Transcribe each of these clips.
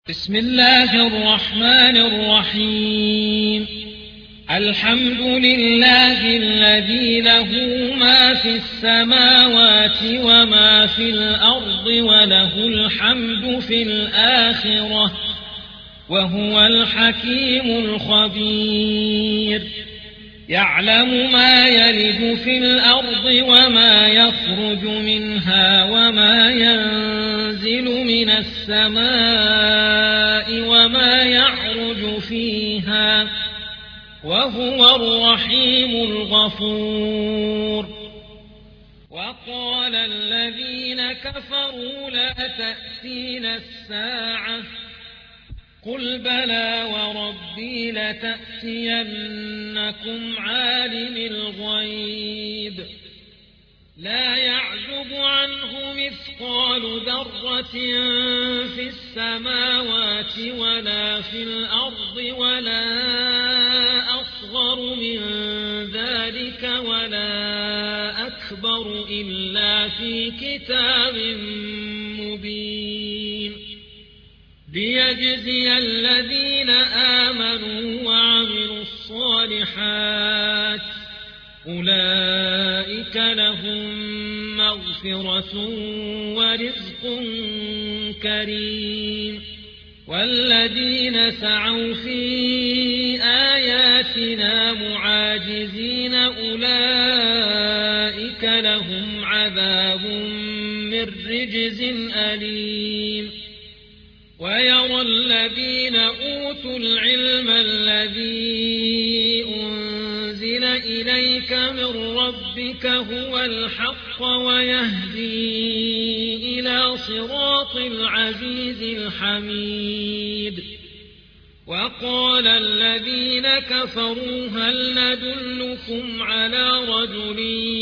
بسم الله الرحمن الرحيم. الحمد لله الذي له ما في السماوات وما في الأرض وله الحمد في الآخرة وهو الحكيم الخبير. يعلم ما يلج في الأرض وما يخرج منها وما ينزل من السماء وما يعرج فيها وهو الرحيم الغفور. وقال الذين كفروا لا تأتينا الساعة قل بلى وربي لتأتينكم عالم الغيب لا يعزب عنه مثقال ذرة في السماوات ولا في الأرض ولا أصغر من ذلك ولا أكبر إلا في كتاب مبين ليجزي الذين آمنوا وعملوا الصالحات أولئك لهم مغفرة ورزق كريم. والذين سعوا في آياتنا معاجزين أولئك لهم عذاب من رجز أليم. ويرى الذين أوتوا العلم الذي أنزل إليك من ربك هو الحق ويهدي إلى صراط العزيز الحميد. وقال الذين كفروا هل ندلكم على رجل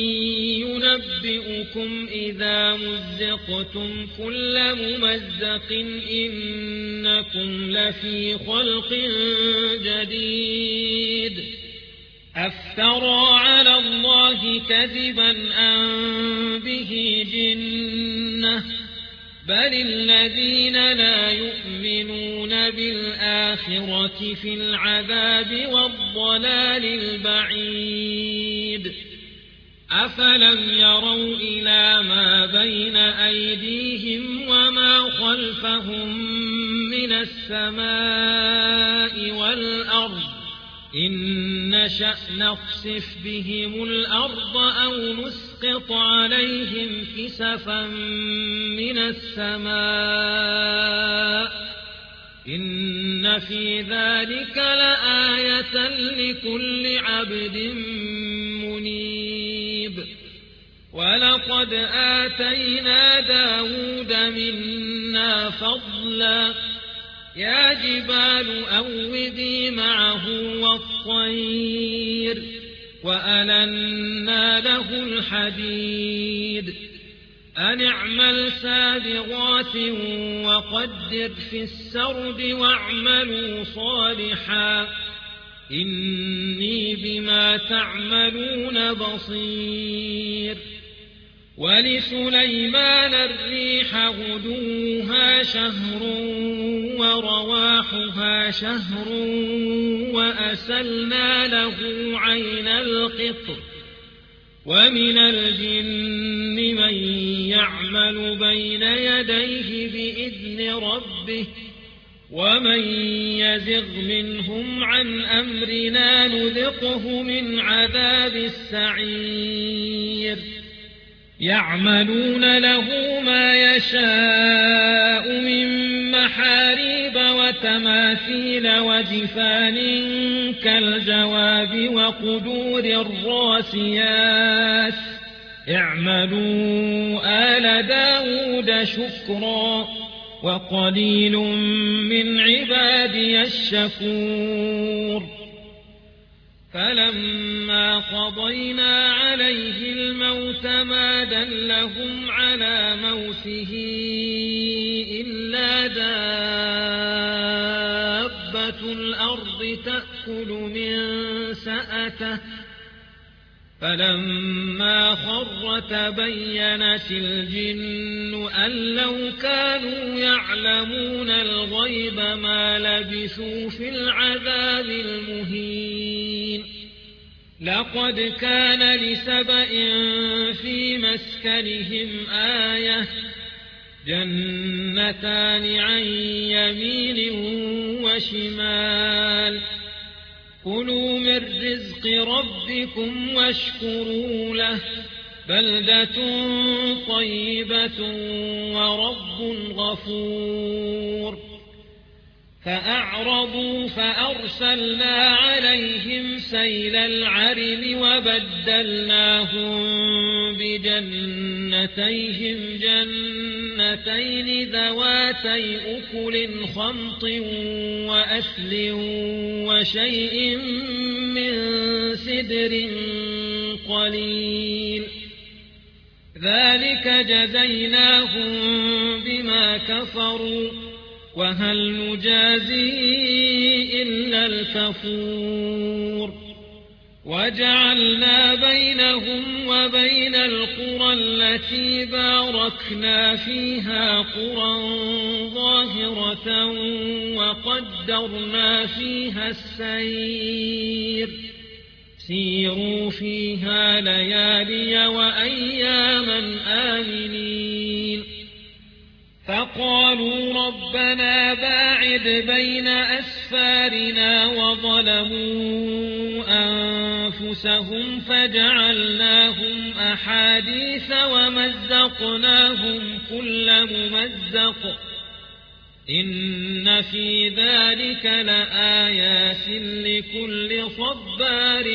ينبئكم إذا مزقتم كل ممزق إنكم لفي خلق جديد أفترى على الله كذبا أم به جنة بل الذين لا يؤمنون بالآخرة في العذاب والضلال البعيد. أفلم يروا إلى ما بين أيديهم وما خلفهم من السماء والأرض إن نشأ نخسف بهم الأرض أو نسقط عليهم كسفا من السماء إن في ذلك لآية لكل عبد منيب. ولقد آتينا داود منا فضلا يا جبال أوبي معه والطير وألنا له الحديد أن اعمل سابغات وقدر في السرد واعملوا صالحا إني بما تعملون بصير. ولسليمان الريح غدوها شهر ورواحها شهر وأسلنا له عين القطر. ومن الجن من يعمل بين يديه بإذن ربه ومن يزغ منهم عن أمرنا نذقه من عذاب السعير. يعملون له ما يشاء من محاريب وتماثيل وجفان كالجواب وقدور الراسيات اعملوا آل داود شكرا وقليل من عبادي الشكور. فلما قضينا عليه الموت ما دلهم على موته إلا دابة الأرض تأكل من سأته فلما خر تبينت الجن أن لو كانوا يعلمون الغيب ما لبثوا في العذاب المهين لقد كان لسبإ في مسكنهم آية جنتان عن يمين وشمال كلوا من رزق ربكم واشكروا له بلدة طيبة ورب غفور فأعرضوا فأرسلنا عليهم سيل العرم وبدلناهم بجنتيهم جنتين ذواتي أكل خمط وأثل وشيء من سدر قليل ذلك جزيناهم بما كفروا وهل نجازي إلا الكفور وجعلنا بينهم وبين القرى التي باركنا فيها قرى ظاهرة وقدرنا فيها السير سيروا فيها ليالي وأياما آمنين فقالوا ربنا باعد بين أسفارنا وظلموا أنفسهم فجعلناهم أحاديث ومزقناهم كل ممزق إن في ذلك لآيات لكل صبار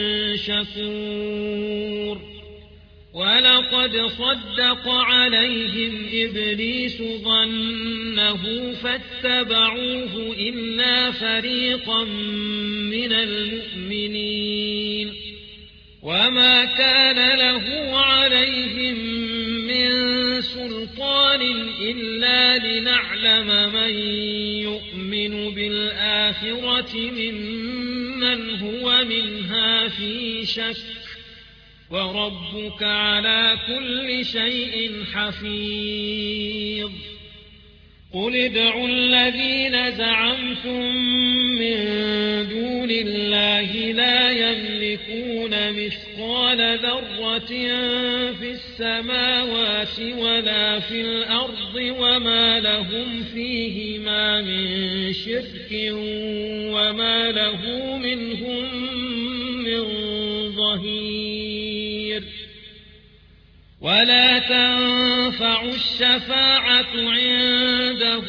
شكور ولقد صدق عليهم إبليس ظنه فاتبعوه إلا فريقا من المؤمنين وما كان له عليهم من سلطان إلا لنعلم من يؤمن بالآخرة ممن هو منها في شك وربك على كل شيء حفيظ قل ادعوا الذين زعمتم من دون الله لا يملكون مثقال ذرة في السماوات ولا في الأرض وما لهم فيهما من شرك وما له منهم من ظهير ولا تنفع الشفاعة عنده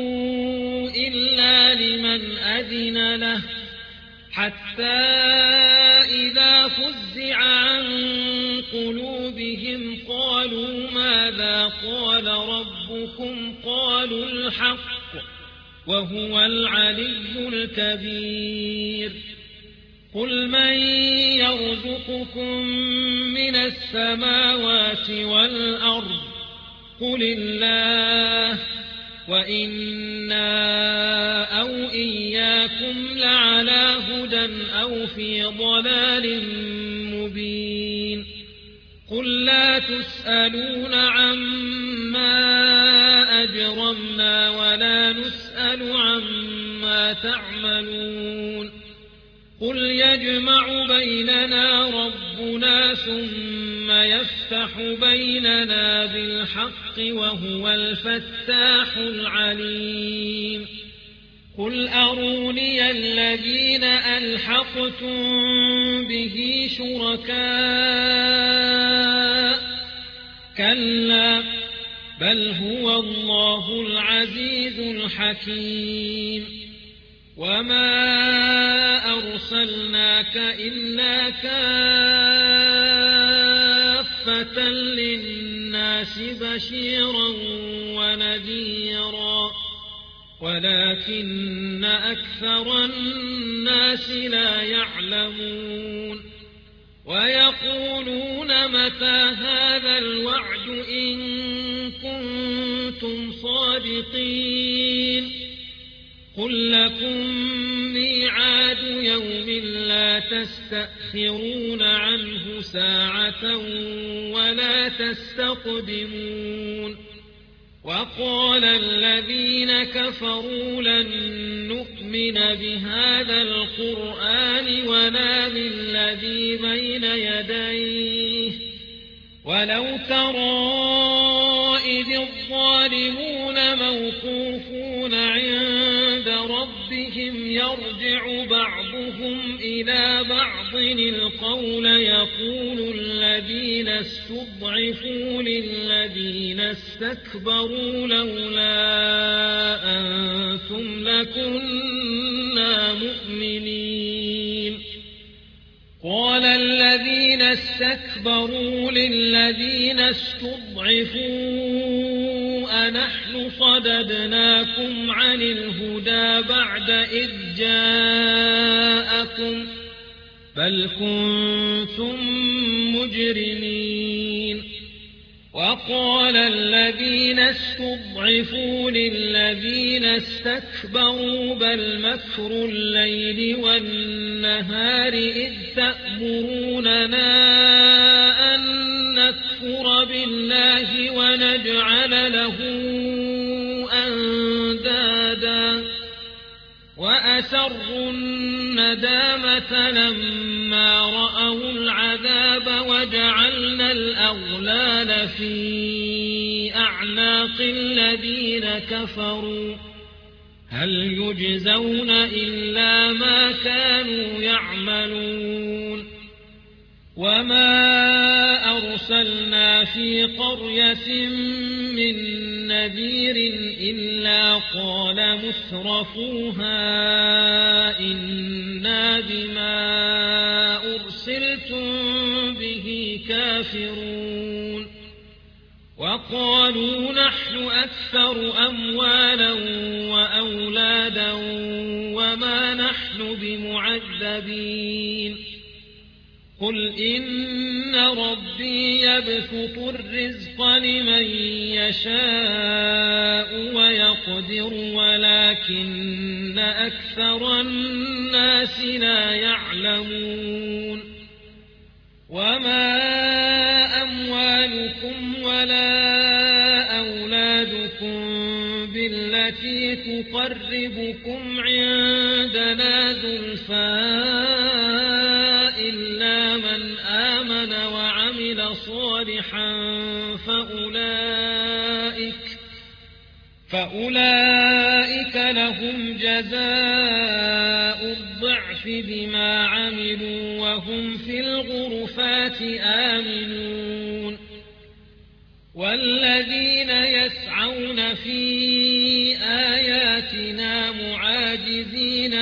إلا لمن أذن له حتى إذا فزع عن قلوبهم قالوا ماذا قال ربكم قالوا الحق وهو العلي الكبير قل من يرزقكم من السماوات والأرض قل الله وإنا أو إياكم لعلى هدى أو في ضلال مبين قل لا تسألون عما أجرمنا ولا نسأل عما تعملون قل يجمع بيننا ربنا ثم يفتح بيننا بالحق وهو الفتاح العليم قل أروني الذين ألحقتم به شركاء كلا بل هو الله العزيز الحكيم وما أرسلناك إلا كافة للناس بشيرا ونذيرا ولكن أكثر الناس لا يعلمون ويقولون متى هذا الوعد إن كنتم صادقين قل لكم ميعاد يوم لا تستأخرون تستأخرون عنه ساعة ولا تستقدمون وقال الذين كفروا لن نؤمن بهذا القرآن ولا بالذي بين يديه ولو ترى إذ الظالمون موقوفون عند ربهم يرجع بعضهم إلى بعض القول يقول الذين استضعفوا للذين استكبروا لولا أنتم لكنا مؤمنين قال الذين استكبروا للذين استضعفوا أنحن صددناكم عن الهدى بعد إذ جاءكم بل كنتم مجرمين وقال الذين استضعفوا للذين استكبروا بل مكر الليل والنهار إذ تأمروننا أن نكفر بالله ونجعل له أندادا وأسروا الندامة لما رأوا العذاب وجعلنا الأغلال في أعناق الذين كفروا هل يجزون إلا ما كانوا يعملون وما أرسلنا في قرية من نذير إلا قال مترفوها إنا بما أرسلتم به كافرون وقالوا نحن أكثر أموالا وأولادا وما نحن بمعذبين قل إن ربي يبسط الرزق لمن يشاء ويقدر ولكن أكثر الناس لا يعلمون وما أموالكم ولا أولادكم بالتي تقربكم عندنا زلفى إلا من آمن وعمل صالحا فأولئك لهم جزاء الضعف بما عملوا وهم في الغرفات آمنون والذين يسعون في آياتنا معاجزين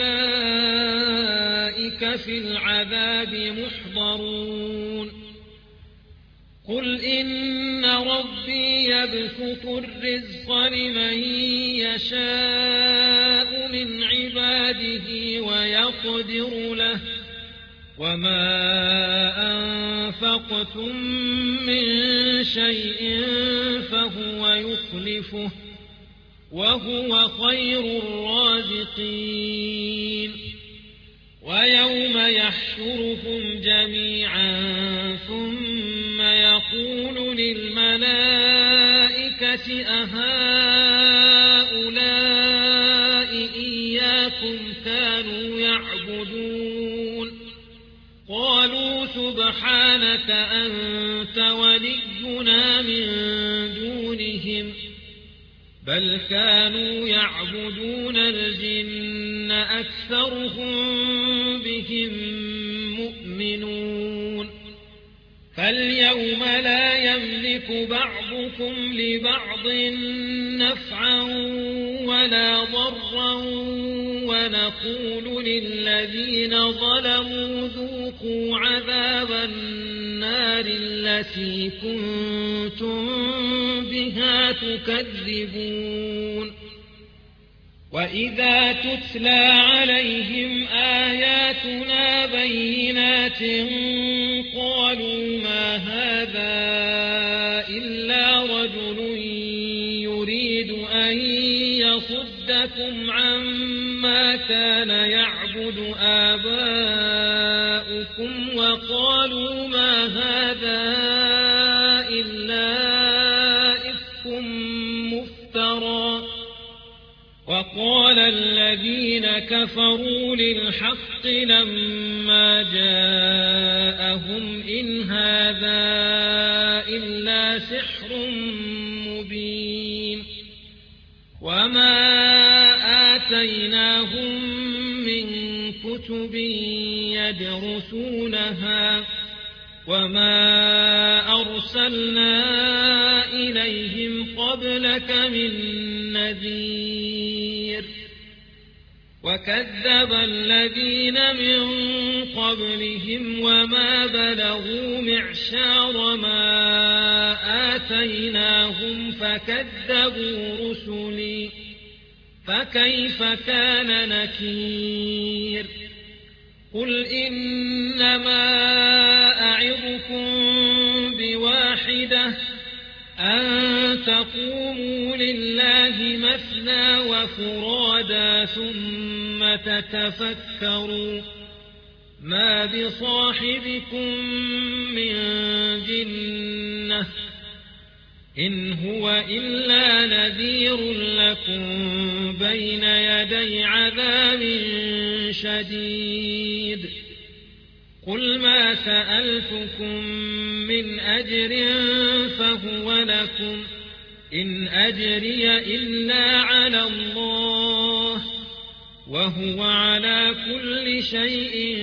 أولئك في العذاب محضرون قل إن ربي يبسط الرزق لمن يشاء من عباده ويقدر له وما أنفقتم من شيء فهو يخلفه وهو خير الرازقين ويوم يحشرهم جميعا ثم يقول للملائكة أهؤلاء إياكم كانوا يعبدون قالوا سبحانك أنت ولينا من دونهم بل كانوا يعبدون الجن أكثرهم بهم مؤمنون فاليوم لا يملك بعضكم لبعض نفعا ولا ضرا ونقول للذين ظلموا ذوقوا عذاب النار التي كنتم بها تكذبون وإذا تتلى عليهم آياتنا بينات قالوا ما هذا إلا رجل يريد أن يصدكم وسألتكم عما كان يعبد آباؤكم وقالوا ما هذا إلا إفك مفترى وقال الذين كفروا للحق لما جاءهم إن هذا إلا سحر مبين وما آتيناهم من كتب يدرسونها وما أرسلنا إليهم قبلك من نذير وكذب الذين من قبلهم وما بلغوا معشار ما آتيناهم فكذبوا رسلي فكيف كان نكير قل إنما أعظكم بواحدة أن تقوموا لله مثنى وفرادا ثم تتفكروا ما بصاحبكم من جنة إن هو إلا نذير لكم بين يدي عذاب شديد قل ما سألتكم من أجر فهو لكم إن أجري إلا على الله وهو على كل شيء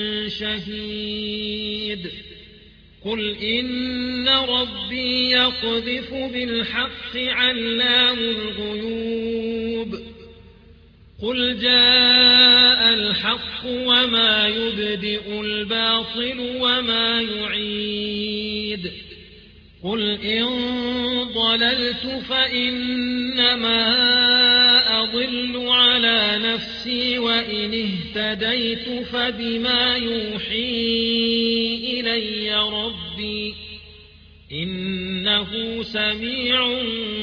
شهيد قل إن ربي يقذف بالحق علام الغيوب قل جاء الحق وما يبدئ الباطل وما يعيد قل إن ضللت فإنما أضل على نفسي وإن اهتديت فبما يوحي إلي ربي إنه سميع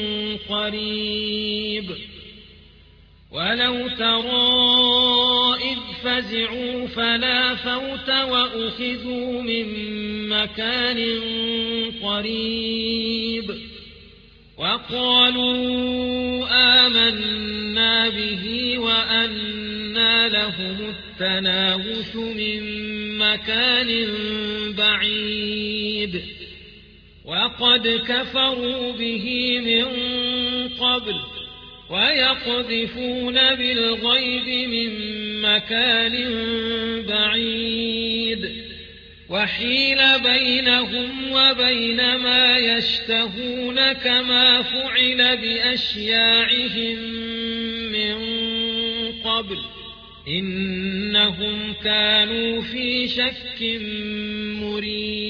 قريب ولو ترى إذ فزعوا فلا فوت وأخذوا من مكان قريب وقالوا آمنا به وأنى لهم التناوش من مكان بعيد وقد كفروا به من قبل ويقذفون بالغيب من مكان بعيد وحيل بينهم وبين ما يشتهون كما فعل بأشياعهم من قبل إنهم كانوا في شك مريب